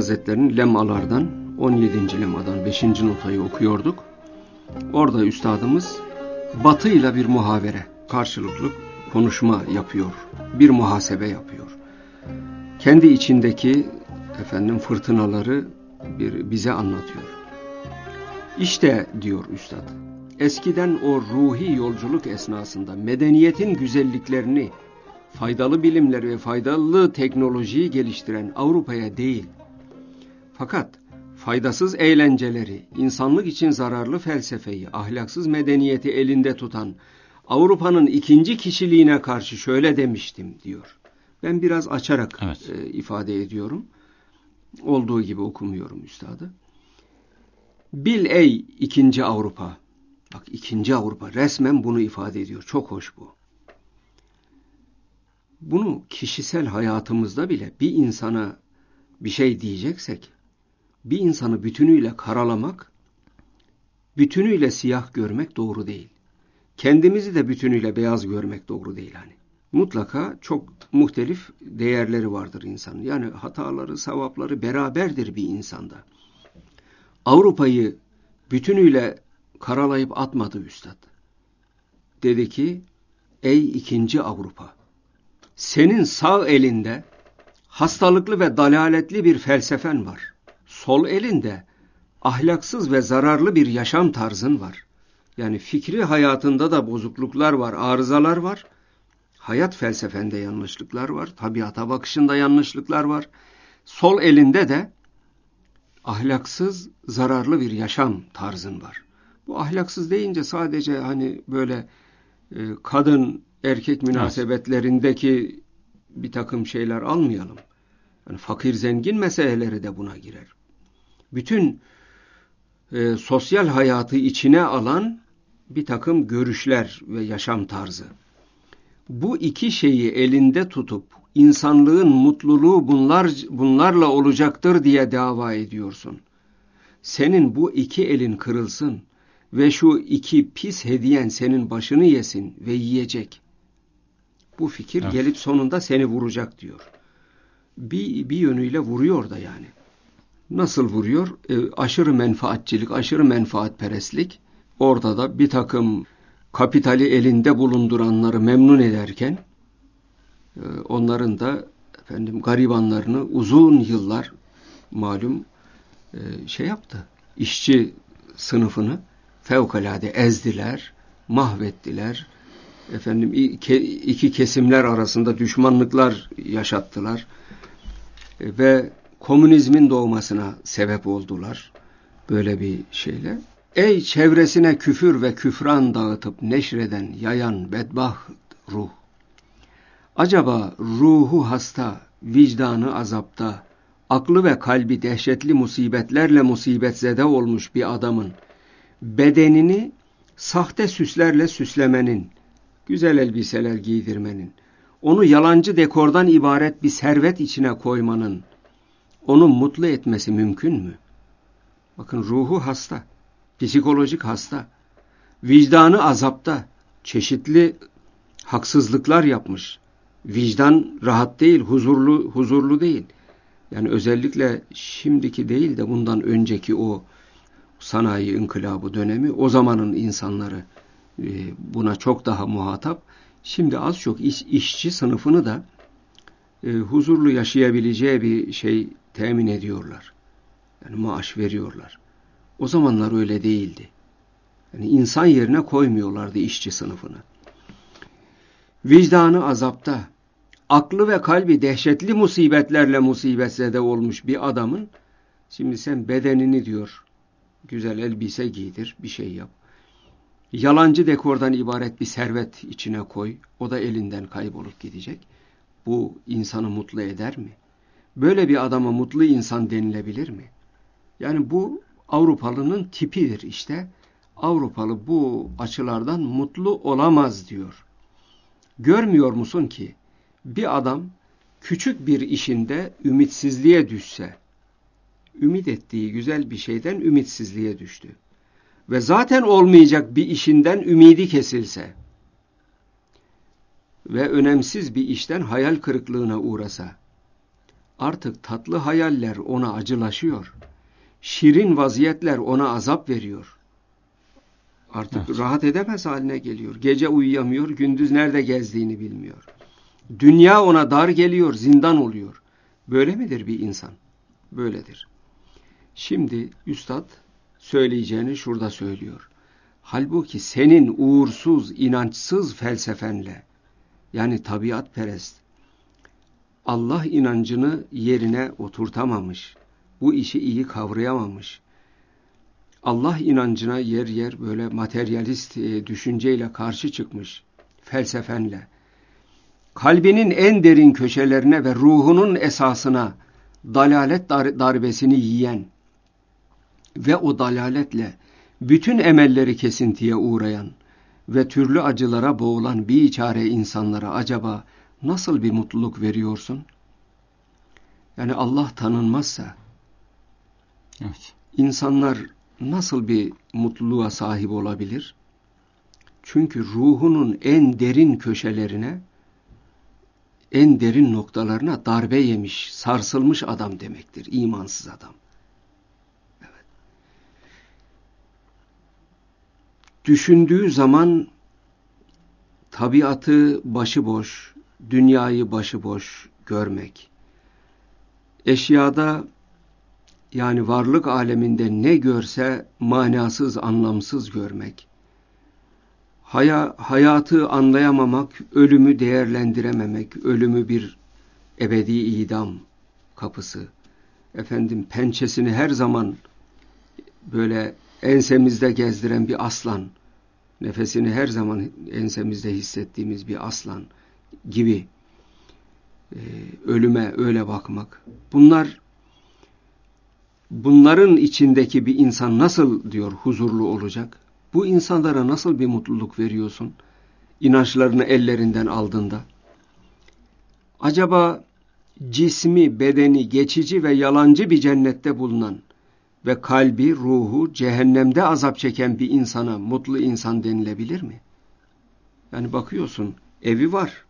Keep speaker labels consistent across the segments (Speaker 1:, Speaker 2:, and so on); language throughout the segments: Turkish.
Speaker 1: Hazretleri'nin lemalardan 17. lemadan 5. notayı okuyorduk. Orada üstadımız Batı'yla bir muhavere, karşılıklı konuşma yapıyor, bir muhasebe yapıyor. Kendi içindeki fırtınaları bize anlatıyor. İşte diyor üstad, eskiden o ruhi yolculuk esnasında medeniyetin güzelliklerini, faydalı bilimleri ve faydalı teknolojiyi geliştiren Avrupa'ya değil, fakat faydasız eğlenceleri, insanlık için zararlı felsefeyi, ahlaksız medeniyeti elinde tutan Avrupa'nın ikinci kişiliğine karşı şöyle demiştim diyor. Ben biraz açarak ifade ediyorum. Olduğu gibi okumuyorum üstadı. Bil ey ikinci Avrupa. Bak, ikinci Avrupa resmen bunu ifade ediyor. Çok hoş bu. Bunu kişisel hayatımızda bile bir insana bir şey diyeceksek, bir insanı bütünüyle karalamak, bütünüyle siyah görmek doğru değil. Kendimizi de bütünüyle beyaz görmek doğru değil hani. Mutlaka çok muhtelif değerleri vardır insanın. Yani hataları, sevapları beraberdir bir insanda. Avrupa'yı bütünüyle karalayıp atmadı üstad. Dedi ki, ey ikinci Avrupa, senin sağ elinde hastalıklı ve dalaletli bir felsefen var. Sol elinde ahlaksız ve zararlı bir yaşam tarzın var. Yani fikri hayatında da bozukluklar var, arızalar var. Hayat felsefende yanlışlıklar var. Tabiata bakışında yanlışlıklar var. Sol elinde de ahlaksız, zararlı bir yaşam tarzın var. Bu ahlaksız deyince sadece hani böyle kadın erkek münasebetlerindeki bir takım şeyler almayalım. Yani fakir zengin meseleleri de buna girer. Bütün sosyal hayatı içine alan bir takım görüşler ve yaşam tarzı. Bu iki şeyi elinde tutup insanlığın mutluluğu bunlarla olacaktır diye dava ediyorsun. Senin bu iki elin kırılsın ve şu iki pis hediyen senin başını yesin ve yiyecek. Bu fikir gelip sonunda seni vuracak diyor. Bir yönüyle vuruyor da yani. Nasıl vuruyor? Aşırı menfaatçilik, aşırı menfaatperestlik. Orada da bir takım kapitali elinde bulunduranları memnun ederken onların da garibanlarını uzun yıllar malum yaptı. İşçi sınıfını fevkalade ezdiler, mahvettiler. İki kesimler arasında düşmanlıklar yaşattılar ve komünizmin doğmasına sebep oldular böyle bir şeyle. Ey çevresine küfür ve küfran dağıtıp neşreden, yayan bedbaht ruh! Acaba ruhu hasta, vicdanı azapta, aklı ve kalbi dehşetli musibetlerle musibetzede olmuş bir adamın bedenini sahte süslerle süslemenin, güzel elbiseler giydirmenin, onu yalancı dekordan ibaret bir servet içine koymanın, onu mutlu etmesi mümkün mü? Bakın, ruhu hasta, psikolojik hasta, vicdanı azapta, çeşitli haksızlıklar yapmış. Vicdan rahat değil, huzurlu değil. Yani özellikle şimdiki değil de bundan önceki o sanayi inkılabı dönemi, o zamanın insanları buna çok daha muhatap. Şimdi az çok işçi sınıfını da huzurlu yaşayabileceği bir şey temin ediyorlar. Yani maaş veriyorlar. O zamanlar öyle değildi. Yani insan yerine koymuyorlardı işçi sınıfını. Vicdanı azapta, aklı ve kalbi dehşetli musibetlerle musibetzede olmuş bir adamın, şimdi sen bedenini diyor, güzel elbise giydir, bir şey yap. Yalancı dekordan ibaret bir servet içine koy, o da elinden kaybolup gidecek. Bu insanı mutlu eder mi? Böyle bir adama mutlu insan denilebilir mi? Yani bu Avrupalının tipidir işte. Avrupalı bu açılardan mutlu olamaz diyor. Görmüyor musun ki bir adam küçük bir işinde ümitsizliğe düşse, ümit ettiği güzel bir şeyden ümitsizliğe düştü. Ve zaten olmayacak bir işinden ümidi kesilse ve önemsiz bir işten hayal kırıklığına uğrasa, Artık tatlı hayaller ona acılaşıyor. Şirin vaziyetler ona azap veriyor. Artık rahat edemez haline geliyor. Gece uyuyamıyor, gündüz nerede gezdiğini bilmiyor. Dünya ona dar geliyor, zindan oluyor. Böyle midir bir insan? Böyledir. Şimdi üstad söyleyeceğini şurada söylüyor. Halbuki senin uğursuz, inançsız felsefenle, yani tabiatperest, Allah inancını yerine oturtamamış, bu işi iyi kavrayamamış, Allah inancına yer yer böyle materyalist düşünceyle karşı çıkmış felsefenle, kalbinin en derin köşelerine ve ruhunun esasına dalalet darbesini yiyen ve o dalaletle bütün emelleri kesintiye uğrayan ve türlü acılara boğulan biçare insanlara acaba nasıl bir mutluluk veriyorsun? Yani Allah tanınmazsa insanlar nasıl bir mutluluğa sahip olabilir? Çünkü ruhunun en derin köşelerine, en derin noktalarına darbe yemiş, sarsılmış adam demektir, imansız adam. Evet. Düşündüğü zaman tabiatı başıboş, dünyayı başıboş görmek, eşyada, yani varlık aleminde ne görse manasız, anlamsız görmek, hayatı anlayamamak, ölümü değerlendirememek, ölümü bir ebedi idam kapısı, pençesini her zaman böyle ensemizde gezdiren bir aslan, nefesini her zaman ensemizde hissettiğimiz bir aslan gibi ölüme öyle bakmak. Bunların içindeki bir insan nasıl diyor huzurlu olacak? Bu insanlara nasıl bir mutluluk veriyorsun? İnançlarını ellerinden aldığında. Acaba cismi, bedeni geçici ve yalancı bir cennette bulunan ve kalbi, ruhu cehennemde azap çeken bir insana mutlu insan denilebilir mi? Yani bakıyorsun, evi var,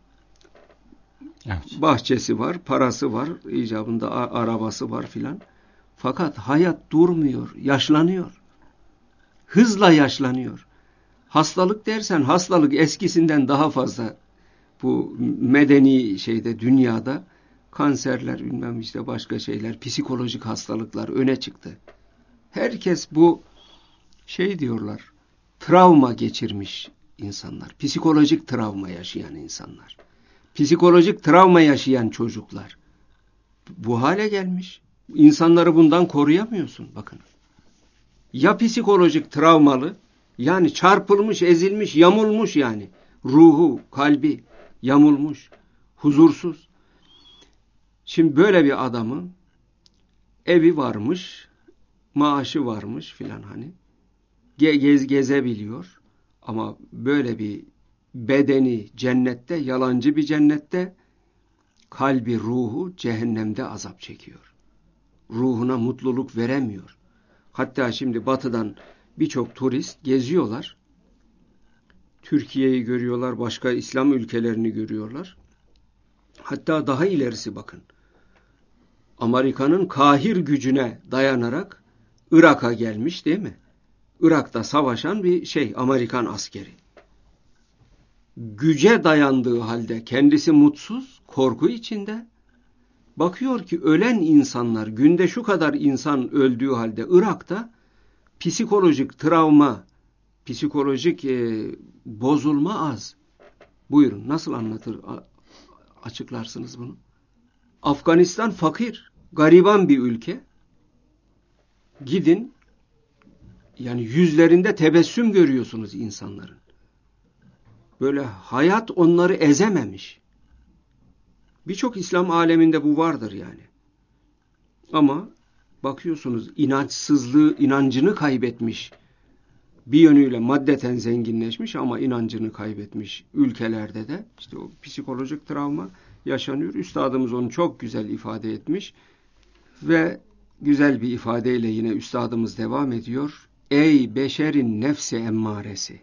Speaker 1: bahçesi var, parası var, icabında arabası var filan. Fakat hayat durmuyor, yaşlanıyor. Hızla yaşlanıyor. Hastalık dersen hastalık eskisinden daha fazla. Bu medeni dünyada kanserler, bilmem işte başka şeyler, psikolojik hastalıklar öne çıktı. Herkes bu diyorlar, travma geçirmiş insanlar, psikolojik travma yaşayan insanlar, psikolojik travma yaşayan çocuklar. Bu hale gelmiş. İnsanları bundan koruyamıyorsun bakın. Ya psikolojik travmalı, yani çarpılmış, ezilmiş, yamulmuş yani. Ruhu, kalbi yamulmuş, huzursuz. Şimdi böyle bir adamın evi varmış, maaşı varmış filan hani. Gezebiliyor. Ama böyle bir bedeni cennette, yalancı bir cennette, kalbi, ruhu cehennemde azap çekiyor. Ruhuna mutluluk veremiyor. Hatta şimdi batıdan birçok turist geziyorlar. Türkiye'yi görüyorlar, başka İslam ülkelerini görüyorlar. Hatta daha ilerisi bakın. Amerika'nın kahir gücüne dayanarak Irak'a gelmiş değil mi? Irak'ta savaşan bir Amerikan askeri. Güce dayandığı halde kendisi mutsuz, korku içinde. Bakıyor ki ölen insanlar, günde şu kadar insan öldüğü halde Irak'ta psikolojik travma, psikolojik bozulma az. Buyurun, nasıl açıklarsınız bunu? Afganistan fakir, gariban bir ülke. Gidin, yani yüzlerinde tebessüm görüyorsunuz insanların. Böyle hayat onları ezememiş. Birçok İslam aleminde bu vardır yani. Ama bakıyorsunuz inancını kaybetmiş. Bir yönüyle maddeten zenginleşmiş ama inancını kaybetmiş ülkelerde de işte o psikolojik travma yaşanıyor. Üstadımız onu çok güzel ifade etmiş ve güzel bir ifadeyle yine üstadımız devam ediyor. Ey beşerin nefsi emmaresi.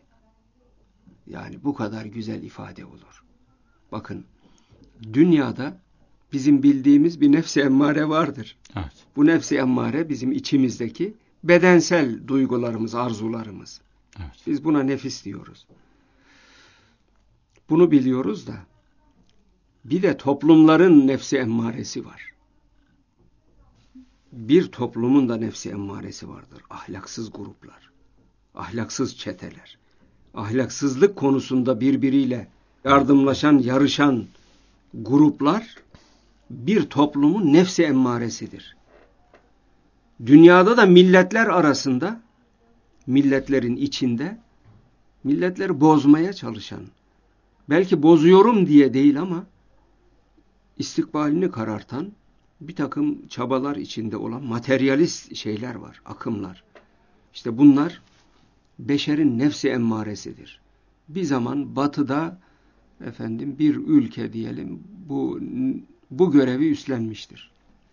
Speaker 1: Yani bu kadar güzel ifade olur. Bakın, dünyada bizim bildiğimiz bir nefs-i emmare vardır.
Speaker 2: Evet.
Speaker 1: Bu nefs-i emmare bizim içimizdeki bedensel duygularımız, arzularımız.
Speaker 2: Evet.
Speaker 1: Biz buna nefis diyoruz. Bunu biliyoruz da bir de toplumların nefs-i emmaresi var. Bir toplumun da nefs-i emmaresi vardır. Ahlaksız gruplar, ahlaksız çeteler, ahlaksızlık konusunda birbiriyle yardımlaşan, yarışan gruplar bir toplumun nefs-i emmaresidir. Dünyada da milletler arasında, milletlerin içinde, milletleri bozmaya çalışan, belki bozuyorum diye değil ama istikbalini karartan bir takım çabalar içinde olan materyalist şeyler var, akımlar. İşte bunlar beşerin nefsi emmaresidir. Bir zaman batıda bir ülke diyelim bu görevi üstlenmiştir.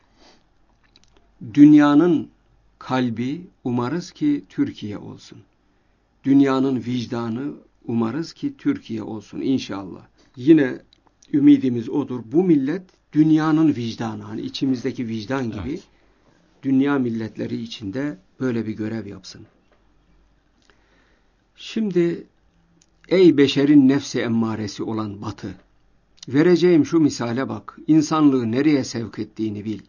Speaker 1: Dünyanın kalbi umarız ki Türkiye olsun. Dünyanın vicdanı umarız ki Türkiye olsun inşallah. Yine ümidimiz odur. Bu millet dünyanın vicdanı, hani içimizdeki vicdan gibi, evet, dünya milletleri içinde böyle bir görev yapsın. Şimdi ey beşerin nefsi emmaresi olan Batı, vereceğim şu misale bak, insanlığı nereye sevk ettiğini bil.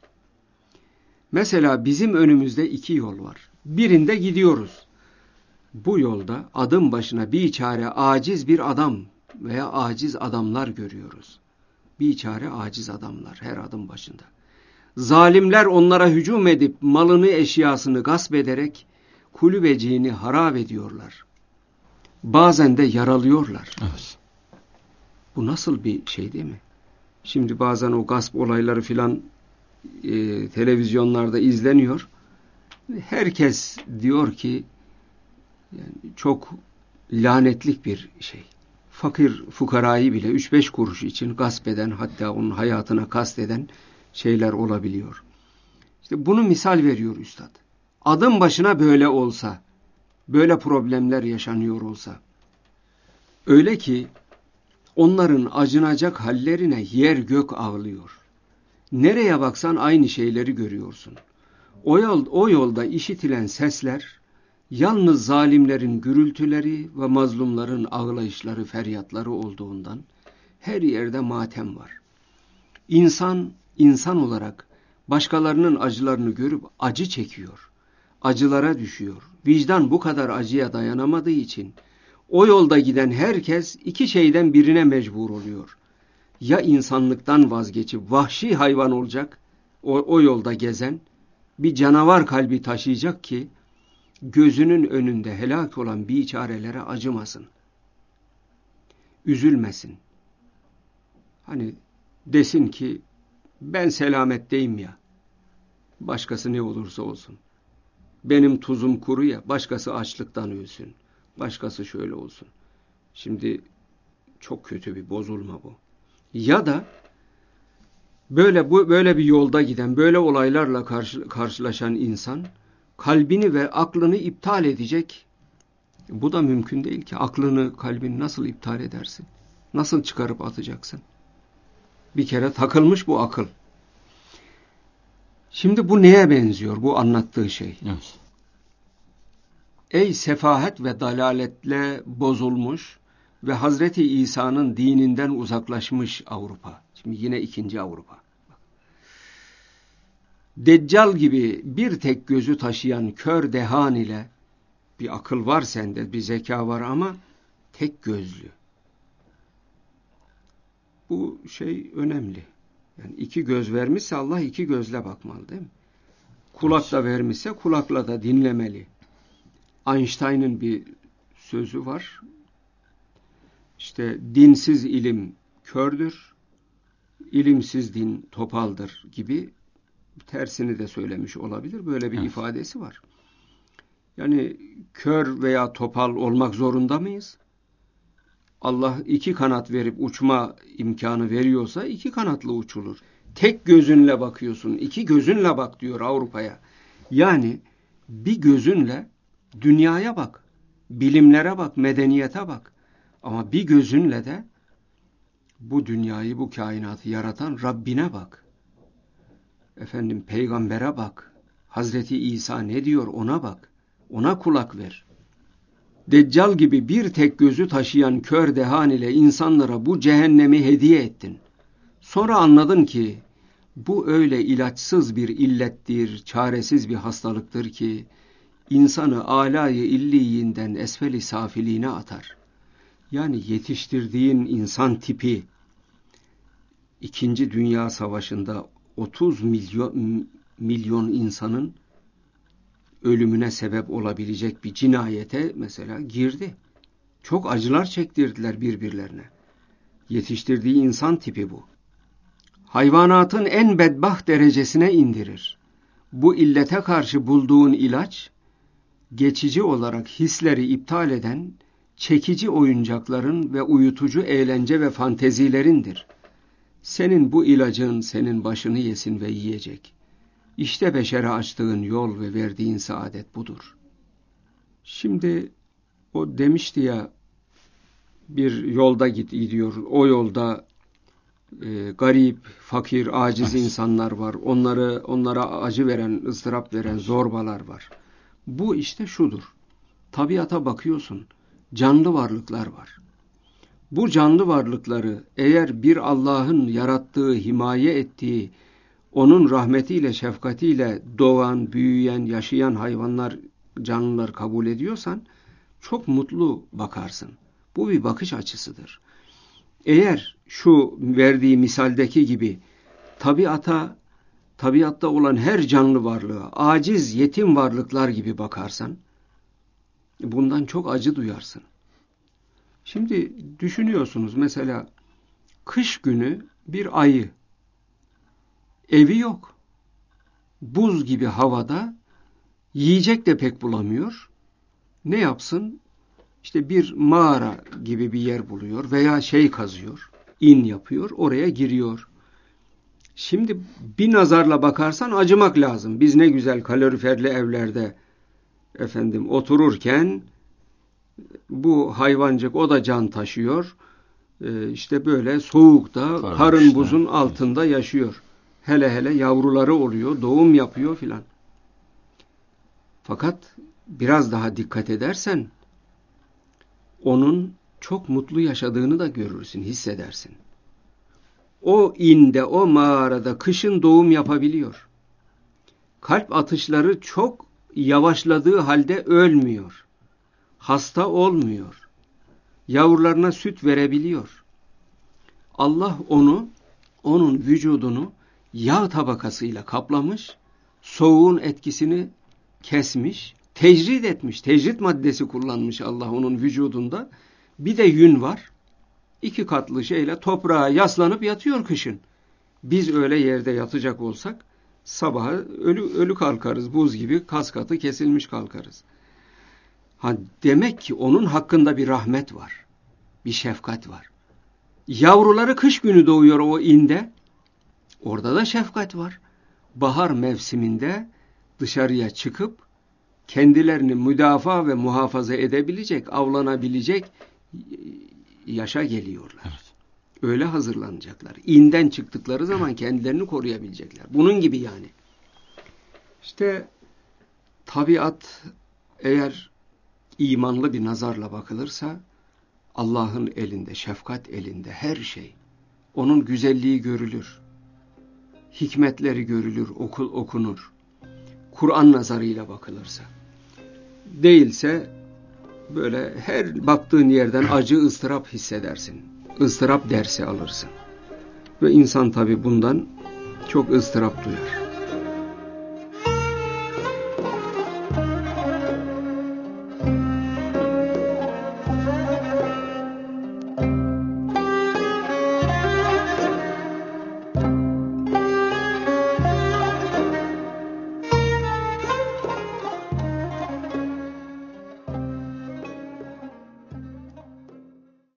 Speaker 1: Mesela bizim önümüzde iki yol var. Birinde gidiyoruz. Bu yolda adım başına biçare aciz bir adam veya aciz adamlar görüyoruz. Biçare aciz adamlar her adım başında. Zalimler onlara hücum edip malını eşyasını gasp ederek kulübeciğini harap ediyorlar. Bazen de yaralıyorlar.
Speaker 2: Evet.
Speaker 1: Bu nasıl bir şey değil mi? Şimdi bazen o gasp olayları filan televizyonlarda izleniyor. Herkes diyor ki yani çok lanetlik bir şey. Fakir fukarayı bile 3-5 kuruş için gasp eden, hatta onun hayatına kasteden şeyler olabiliyor. İşte bunu misal veriyor üstad. Adım başına böyle olsa, böyle problemler yaşanıyor olsa, öyle ki onların acınacak hallerine yer gök ağlıyor. Nereye baksan aynı şeyleri görüyorsun. O yolda işitilen sesler, yalnız zalimlerin gürültüleri ve mazlumların ağlayışları, feryatları olduğundan her yerde matem var. İnsan olarak başkalarının acılarını görüp acı çekiyor, acılara düşüyor. Vicdan bu kadar acıya dayanamadığı için o yolda giden herkes iki şeyden birine mecbur oluyor. Ya insanlıktan vazgeçip vahşi hayvan olacak, o yolda gezen bir canavar kalbi taşıyacak ki gözünün önünde helak olan biçarelere acımasın, üzülmesin. Hani desin ki ben selametteyim ya, başkası ne olursa olsun. Benim tuzum kuru ya, başkası açlıktan ölsün, başkası şöyle olsun. Şimdi çok kötü bir bozulma bu. Ya da böyle bir yolda giden, böyle olaylarla karşılaşan insan kalbini ve aklını iptal edecek. Bu da mümkün değil ki. Aklını, kalbini nasıl iptal edersin? Nasıl çıkarıp atacaksın? Bir kere takılmış bu akıl. Şimdi bu neye benziyor bu anlattığı şey?
Speaker 2: Evet.
Speaker 1: Ey sefahet ve dalaletle bozulmuş ve Hazreti İsa'nın dininden uzaklaşmış Avrupa. Şimdi yine ikinci Avrupa. Deccal gibi bir tek gözü taşıyan kör dehan ile, bir akıl var sende, bir zeka var ama tek gözlü. Bu şey önemli. Yani iki göz vermişse Allah iki gözle bakmalı değil mi? Kulak da vermişse kulakla da dinlemeli. Einstein'ın bir sözü var. İşte dinsiz ilim kördür, ilimsiz din topaldır gibi, tersini de söylemiş olabilir. Böyle bir ifadesi var. Yani kör veya topal olmak zorunda mıyız? Allah iki kanat verip uçma imkanı veriyorsa iki kanatlı uçulur. Tek gözünle bakıyorsun, iki gözünle bak diyor Avrupa'ya. Yani bir gözünle dünyaya bak, bilimlere bak, medeniyete bak. Ama bir gözünle de Bu dünyayı, bu kainatı yaratan Rabbine bak. Efendim, peygambere bak. Hazreti İsa ne diyor ona bak. Ona kulak ver. Deccal gibi bir tek gözü taşıyan kör dehan ile insanlara bu cehennemi hediye ettin. Sonra anladın ki bu öyle ilaçsız bir illettir, çaresiz bir hastalıktır ki insanı âlâ-i illiyinden esfel-i safiliğine atar. Yani yetiştirdiğin insan tipi 2. Dünya Savaşı'nda 30 milyon insanın ölümüne sebep olabilecek bir cinayete mesela girdi. Çok acılar çektirdiler birbirlerine. Yetiştirdiği insan tipi bu. Hayvanatın en bedbaht derecesine indirir. Bu illete karşı bulduğun ilaç, geçici olarak hisleri iptal eden, çekici oyuncakların ve uyutucu eğlence ve fantezilerindir. Senin bu ilacın senin başını yesin ve yiyecek. İşte beşere açtığın yol ve verdiğin saadet budur. Şimdi o demişti ya, bir yolda gidiyor. O yolda garip, fakir, aciz insanlar var. Onlara acı veren, ıstırap veren zorbalar var. Bu işte şudur. Tabiata bakıyorsun. Canlı varlıklar var. Bu canlı varlıkları eğer bir Allah'ın yarattığı, himaye ettiği, onun rahmetiyle, şefkatiyle doğan, büyüyen, yaşayan hayvanlar, canlılar kabul ediyorsan çok mutlu bakarsın. Bu bir bakış açısıdır. Eğer şu verdiği misaldeki gibi tabiatta olan her canlı varlığa aciz, yetim varlıklar gibi bakarsan bundan çok acı duyarsın. Şimdi düşünüyorsunuz mesela kış günü bir ayı, evi yok. Buz gibi havada yiyecek de pek bulamıyor. Ne yapsın? İşte bir mağara gibi bir yer buluyor veya kazıyor, in yapıyor, oraya giriyor. Şimdi bir nazarla bakarsan acımak lazım. Biz ne güzel kaloriferli evlerde otururken bu hayvancık o da can taşıyor. İşte böyle soğukta, karın buzun altında yaşıyor. Hele yavruları oluyor, doğum yapıyor filan. Fakat biraz daha dikkat edersen onun çok mutlu yaşadığını da görürsün, hissedersin. O inde, o mağarada kışın doğum yapabiliyor. Kalp atışları çok yavaşladığı halde ölmüyor. Hasta olmuyor. Yavrularına süt verebiliyor. Allah onun vücudunu yağ tabakasıyla kaplamış, soğuğun etkisini kesmiş, tecrid etmiş, tecrit maddesi kullanmış Allah onun vücudunda. Bir de yün var. 2 katlı toprağa yaslanıp yatıyor kışın. Biz öyle yerde yatacak olsak sabaha ölü kalkarız, buz gibi kas katı kesilmiş kalkarız. Demek ki onun hakkında bir rahmet var, bir şefkat var. Yavruları kış günü doğuyor o inde, orada da şefkat var. Bahar mevsiminde dışarıya çıkıp kendilerini müdafaa ve muhafaza edebilecek, avlanabilecek yaşa geliyorlar. Evet. Öyle hazırlanacaklar. İnden çıktıkları zaman kendilerini koruyabilecekler. Bunun gibi yani. İşte tabiat eğer imanlı bir nazarla bakılırsa Allah'ın elinde, şefkat elinde her şey. Onun güzelliği görülür. Hikmetleri görülür, okunur. Kur'an nazarıyla bakılırsa. Değilse böyle her baktığın yerden acı, ıstırap hissedersin. Izdırap dersi alırsın. Ve insan tabii bundan çok ızdırap duyar.